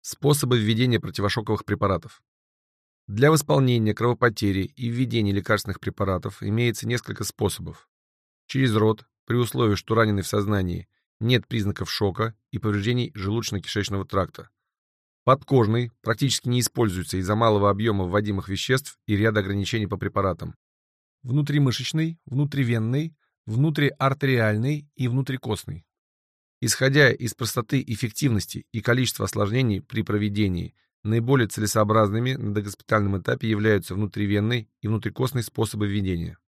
Способы введения противошоковых препаратов. Для восполнения кровопотери и введения лекарственных препаратов имеется несколько способов. Через рот, при условии, что раненый в сознании, нет признаков шока и повреждений желудочно-кишечного тракта. Подкожный практически не используется из-за малого объема вводимых веществ и ряда ограничений по препаратам. Внутримышечный, внутривенный, внутриартериальный и внутрикостный. Исходя из простоты эффективности и количества осложнений при проведении, наиболее целесообразными на догоспитальном этапе являются внутривенный и внутрикостный способы введения.